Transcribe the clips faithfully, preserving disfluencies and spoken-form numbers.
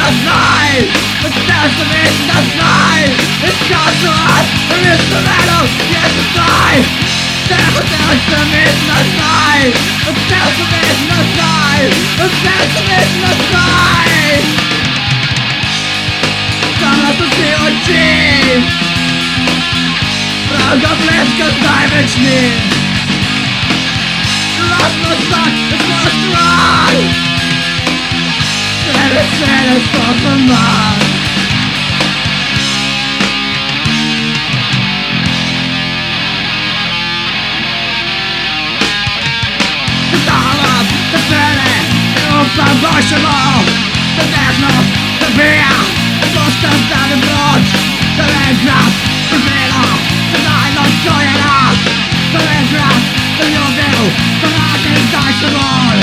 night. The destination of night. It's just to us, the instrumental, yes it's night. The destination of night. The destination of night. The destination of night. Some of us feel achieved. Правда близко ставишь мне. Lost my son, it's not strong. Let it set us off from love. The dollars, the penny, the unpromotional, the national, the beer, the monsters down the blood, the aircraft, the villa, the nylon joy and us, the aircraft, the new view, the non-indictable.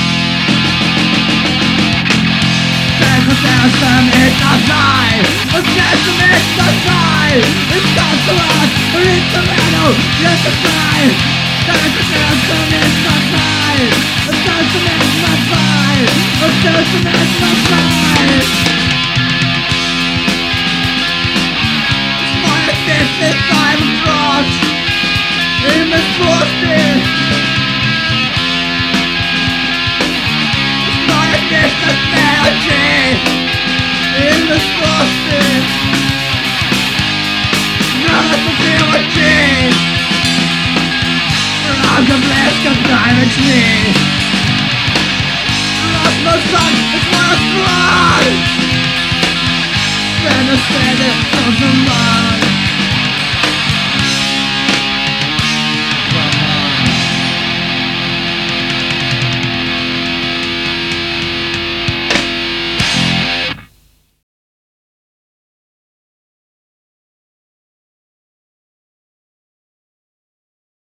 The system is not life. The system is not life. It's not to us, it's the metal, yes it's life. The system is not life. The system is not life. The system is not life. It's my existence I'm across. In this bullshit. It's my existence energy. In the frosting, none of the theology. I'm the blessed of diamond tree. Lost my son, it's my